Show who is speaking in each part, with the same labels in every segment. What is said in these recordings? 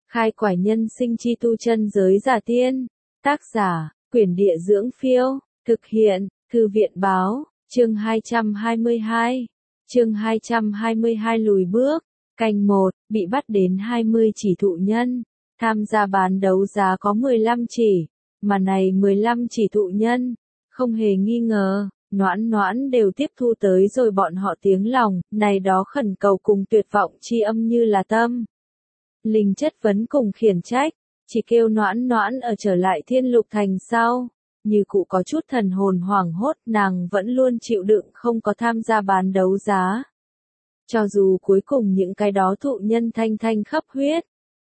Speaker 1: Khai quải nhân sinh chi tu chân giới giả tiên. Tác giả, Quyển Địa Dưỡng Phiêu. Thực hiện, Thư viện Báo. Chương 222. Chương 222 lùi bước. Canh 1, bị bắt đến 20 chỉ thụ nhân. Tham gia bán đấu giá có 15 chỉ. Mà này 15 chỉ thụ nhân. Không hề nghi ngờ, Noãn đều tiếp thu tới rồi bọn họ tiếng lòng, này đó khẩn cầu cùng tuyệt vọng chi âm như là tâm. Linh chất vấn cùng khiển trách, chỉ kêu Noãn ở trở lại Thiên Lục Thành sau. Như cụ có chút thần hồn hoảng hốt, nàng vẫn luôn chịu đựng không có tham gia bán đấu giá. Cho dù cuối cùng những cái đó thụ nhân thanh khắp huyết.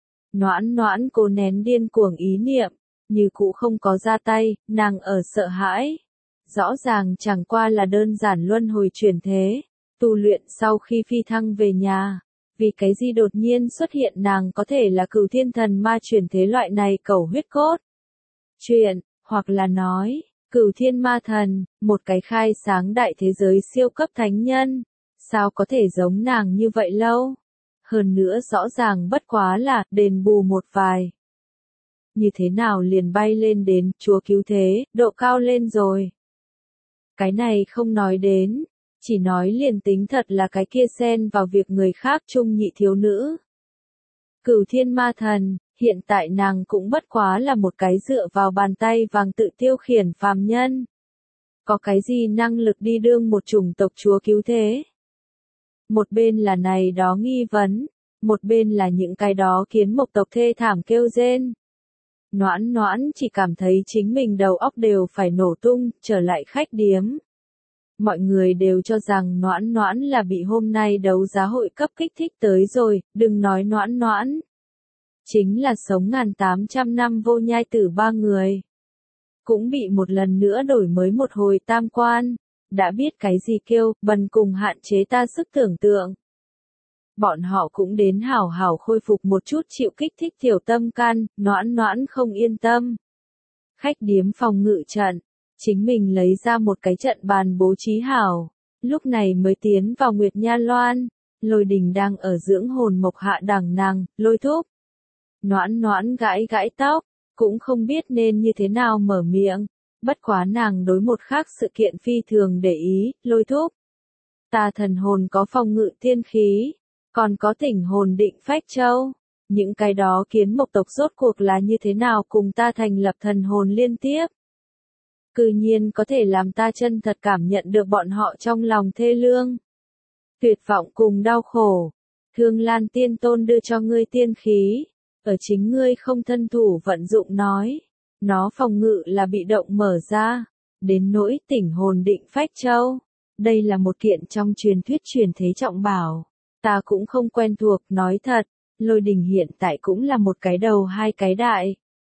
Speaker 1: Noãn cố nén điên cuồng ý niệm, như cụ không có ra tay, nàng ở sợ hãi. Rõ ràng chẳng qua là đơn giản luân hồi chuyển thế, tu luyện sau khi phi thăng về nhà. Vì cái gì đột nhiên xuất hiện nàng có thể là Cửu Thiên Thần Ma chuyển thế loại này cầu huyết cốt. Chuyện, hoặc là nói, Cửu Thiên Ma Thần, một cái khai sáng đại thế giới siêu cấp thánh nhân. Sao có thể giống nàng như vậy lâu? Hơn nữa rõ ràng bất quá là đền bù một vài. Như thế nào liền bay lên đến Chúa cứu thế, độ cao lên rồi. Cái này không nói đến, chỉ nói liền tính thật là cái kia xen vào việc người khác chung nhị thiếu nữ. Cửu Thiên Ma Thần, hiện tại nàng cũng bất quá là một cái dựa vào bàn tay vàng tự tiêu khiển phàm nhân. Có cái gì năng lực đi đương một chủng tộc Chúa cứu thế? Một bên là này đó nghi vấn, một bên là những cái đó kiến mộc tộc thê thảm kêu rên. Noãn chỉ cảm thấy chính mình đầu óc đều phải nổ tung, trở lại khách điếm. Mọi người đều cho rằng Noãn là bị hôm nay đấu giá hội cấp kích thích tới rồi, đừng nói Noãn. Chính là sống 1800 năm vô nhai tử ba người. Cũng bị một lần nữa đổi mới một hồi tam quan, đã biết cái gì kêu, bần cùng hạn chế ta sức tưởng tượng. Bọn họ cũng đến hảo khôi phục một chút chịu kích thích tiểu tâm can, Noãn không yên tâm. Khách điếm phòng ngự trận, chính mình lấy ra một cái trận bàn bố trí hảo, lúc này mới tiến vào Nguyệt Nha Loan, Lôi Đình đang ở dưỡng hồn mộc hạ đằng nàng, Lôi thúc. Noãn gãi tóc, cũng không biết nên như thế nào mở miệng, bất quá nàng đối một khác sự kiện phi thường để ý, Lôi thúc. Ta thần hồn có phòng ngự tiên khí. Còn có thỉnh hồn định phách châu, những cái đó kiến mộc tộc rốt cuộc là như thế nào cùng ta thành lập thần hồn liên tiếp. Cư nhiên có thể làm ta chân thật cảm nhận được bọn họ trong lòng thê lương. Tuyệt vọng cùng đau khổ. Thương Lan Tiên Tôn đưa cho ngươi tiên khí, ở chính ngươi không thân thủ vận dụng nói. Nó phòng ngự là bị động mở ra, đến nỗi tỉnh hồn định phách châu. Đây là một kiện trong truyền thuyết truyền thế trọng bảo. Ta cũng không quen thuộc, nói thật, Lôi Đình hiện tại cũng là một cái đầu hai cái đại.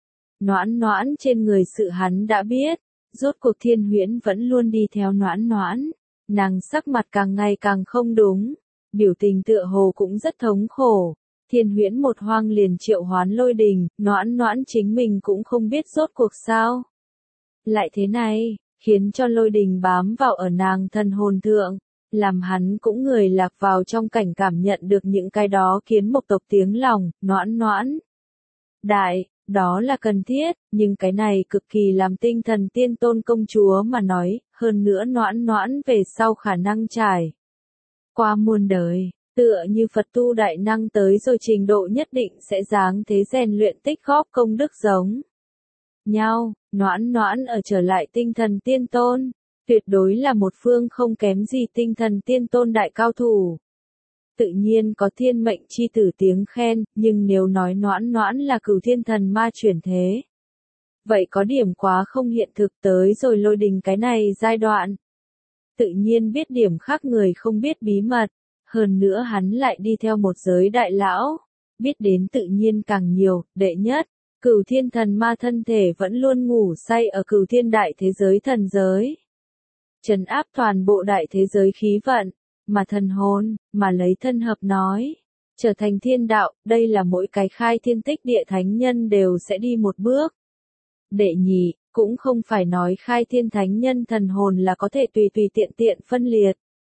Speaker 1: Noãn trên người sự hắn đã biết, rốt cuộc Thiên Huyễn vẫn luôn đi theo Noãn. Nàng sắc mặt càng ngày càng không đúng, biểu tình tựa hồ cũng rất thống khổ. Thiên Huyễn một hoang liền triệu hoán Lôi Đình, Noãn chính mình cũng không biết rốt cuộc sao. Lại thế này, khiến cho Lôi Đình bám vào ở nàng thần hồn thượng. Làm hắn cũng người lạc vào trong cảnh cảm nhận được những cái đó kiến mộc tộc tiếng lòng, Noãn. Đại, đó là cần thiết, nhưng cái này cực kỳ làm tinh thần tiên tôn công chúa mà nói, hơn nữa Noãn về sau khả năng trải qua muôn đời, tựa như Phật tu đại năng tới rồi trình độ nhất định sẽ dáng thế rèn luyện tích góp công đức giống nhau, Noãn ở trở lại tinh thần tiên tôn. Tuyệt đối là một phương không kém gì tinh thần tiên tôn đại cao thủ. Tự nhiên có thiên mệnh chi tử tiếng khen, nhưng nếu nói Noãn là Cửu Thiên Thần Ma chuyển thế. Vậy có điểm quá không hiện thực tới rồi Lôi Đình cái này giai đoạn. Tự nhiên biết điểm khác người không biết bí mật, hơn nữa hắn lại đi theo một giới đại lão. Biết đến tự nhiên càng nhiều, đệ nhất, Cửu Thiên Thần Ma thân thể vẫn luôn ngủ say ở Cửu Thiên đại thế giới thần giới. Trấn áp toàn bộ đại thế giới khí vận, mà thần hồn, mà lấy thân hợp nói, trở thành thiên đạo, đây là mỗi cái khai thiên tích địa thánh nhân đều sẽ đi một bước. Đệ nhị, cũng không phải nói khai thiên thánh nhân thần hồn là có thể tùy tiện phân liệt.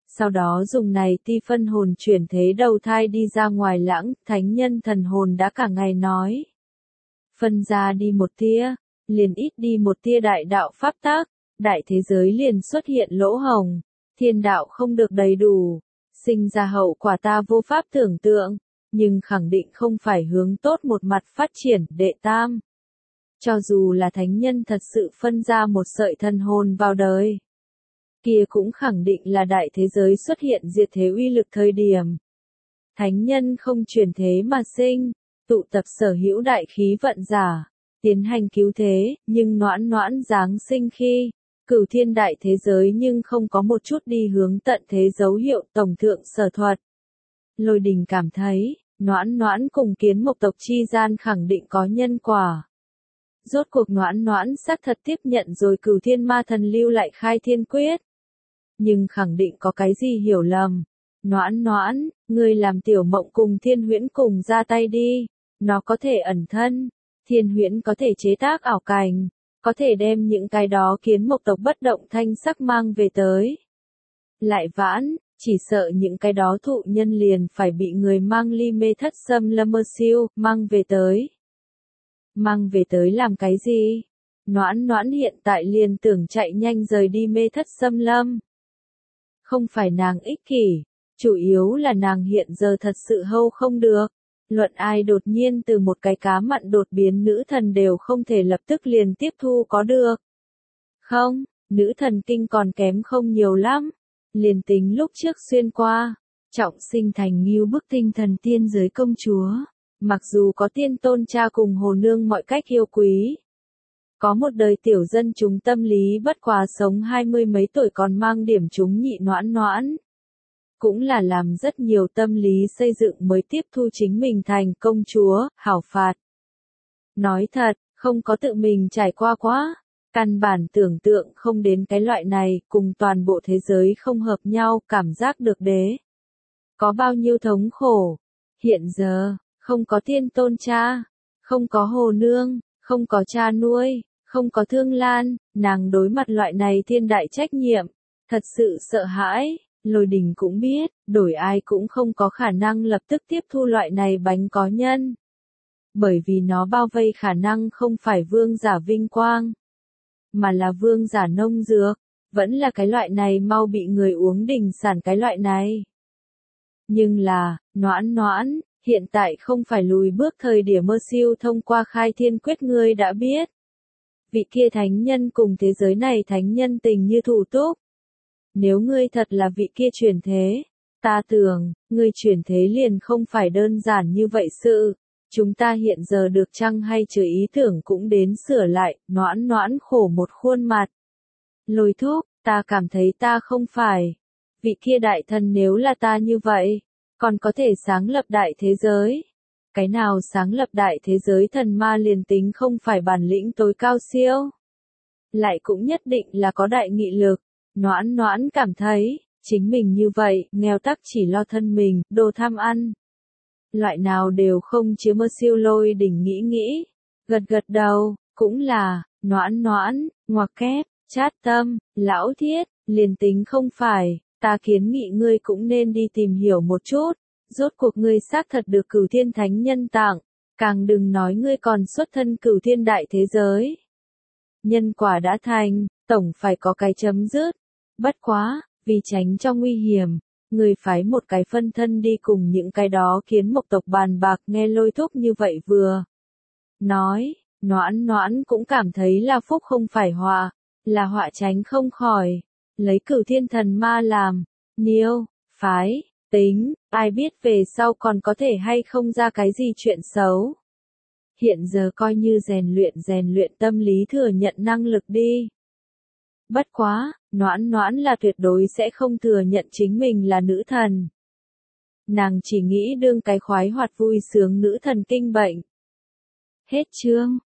Speaker 1: sau đó dùng này ti phân hồn chuyển thế đầu thai đi ra ngoài lãng, thánh nhân thần hồn đã cả ngày nói. Phân ra đi một tia, liền ít đi một tia đại đạo pháp tác, đại thế giới liền xuất hiện lỗ hồng, thiên đạo không được đầy đủ, sinh ra hậu quả ta vô pháp tưởng tượng, nhưng khẳng định không phải hướng tốt một mặt phát triển, đệ tam. Cho dù là thánh nhân thật sự phân ra một sợi thần hồn vào đời, kia cũng khẳng định là đại thế giới xuất hiện diệt thế uy lực thời điểm. Thánh nhân không chuyển thế mà sinh, tụ tập sở hữu đại khí vận giả, tiến hành cứu thế, nhưng noãn noãn giáng sinh khi, cửu thiên đại thế giới nhưng không có một chút đi hướng tận thế dấu hiệu tổng thượng sở thuật. Lôi Đình cảm thấy, noãn noãn cùng Kiến Mộc tộc chi gian khẳng định có nhân quả. Rốt cuộc noãn noãn xác thật tiếp nhận rồi cửu thiên ma thần lưu lại khai thiên quyết. Nhưng khẳng định có cái gì hiểu lầm. Noãn noãn, ngươi làm Tiểu Mộng cùng Thiên Huyễn cùng ra tay đi. Nó có thể ẩn thân. Thiên Huyễn có thể chế tác ảo cảnh. Có thể đem những cái đó Kiến Mộc tộc bất động thanh sắc mang về tới. Lại vãn, chỉ sợ những cái đó thụ nhân liền phải bị người mang ly mê thất xâm lâm mơ siêu, mang về tới. Mang về tới làm cái gì? Noãn noãn hiện tại liền tưởng chạy nhanh rời đi mê thất xâm lâm. Không phải nàng ích kỷ, chủ yếu là nàng hiện giờ thật sự hâu không được. Luận ai đột nhiên từ một cái cá mặn đột biến nữ thần đều không thể lập tức liền tiếp thu có được. Không, nữ thần kinh còn kém không nhiều lắm. Liền tính lúc trước xuyên qua, trọng sinh thành Ngưu Bức tinh thần tiên giới công chúa. Mặc dù có tiên tôn cha cùng hồ nương mọi cách yêu quý. Có một đời tiểu dân chúng tâm lý bất quá sống 20 mấy tuổi còn mang điểm chúng nhị noãn noãn. Cũng là làm rất nhiều tâm lý xây dựng mới tiếp thu chính mình thành công chúa, hảo phạt. Nói thật, không có tự mình trải qua quá. Căn bản tưởng tượng không đến cái loại này, cùng toàn bộ thế giới không hợp nhau, cảm giác được đế. Có bao nhiêu thống khổ. Hiện giờ, không có tiên tôn cha, không có hồ nương, không có cha nuôi, không có thương lan, nàng đối mặt loại này thiên đại trách nhiệm, thật sự sợ hãi. Lôi Đình cũng biết, đổi ai cũng không có khả năng lập tức tiếp thu loại này bánh có nhân. Bởi vì nó bao vây khả năng không phải vương giả vinh quang, mà là vương giả nông dược, vẫn là cái loại này mau bị người uống đình sản cái loại này. Nhưng là, noãn noãn, hiện tại không phải lùi bước thời điểm mơ siêu thông qua khai thiên quyết ngươi đã biết. Vị kia thánh nhân cùng thế giới này thánh nhân tình như thủ túc. Nếu ngươi thật là vị kia chuyển thế, ta tưởng, ngươi chuyển thế liền không phải đơn giản như vậy sự. Chúng ta hiện giờ được chăng hay chưa ý tưởng cũng đến sửa lại, noãn noãn khổ một khuôn mặt. Lôi Thúc, ta cảm thấy ta không phải. Vị kia đại thần nếu là ta như vậy, còn có thể sáng lập đại thế giới. Cái nào sáng lập đại thế giới thần ma liền tính không phải bản lĩnh tối cao siêu. Lại cũng nhất định là có đại nghị lực. Noãn noãn cảm thấy, chính mình như vậy, nghèo tắc chỉ lo thân mình, đồ tham ăn. Loại nào đều không chứa mơ siêu. Lôi Đình nghĩ, gật gật đầu, cũng là, noãn noãn, ngoặc kép, chát tâm, lão thiết, liền tính không phải, ta kiến nghị ngươi cũng nên đi tìm hiểu một chút, rốt cuộc ngươi xác thật được cửu thiên thánh nhân tặng, càng đừng nói ngươi còn xuất thân cửu thiên đại thế giới. Nhân quả đã thành, tổng phải có cái chấm dứt, bất quá, vì tránh cho nguy hiểm. Người phái một cái phân thân đi cùng những cái đó Kiến Mộc tộc bàn bạc. Nghe Lôi Thúc như vậy vừa nói, noãn noãn cũng cảm thấy là phúc không phải họa, là họa tránh không khỏi. Lấy cửu thiên thần ma làm niêu, phái, tính, ai biết về sau còn có thể hay không ra cái gì chuyện xấu. Hiện giờ coi như rèn luyện tâm lý thừa nhận năng lực đi. Bất quá, noãn noãn là tuyệt đối sẽ không thừa nhận chính mình là nữ thần. Nàng chỉ nghĩ đương cái khoái hoạt vui sướng nữ thần kinh bệnh. Hết chương.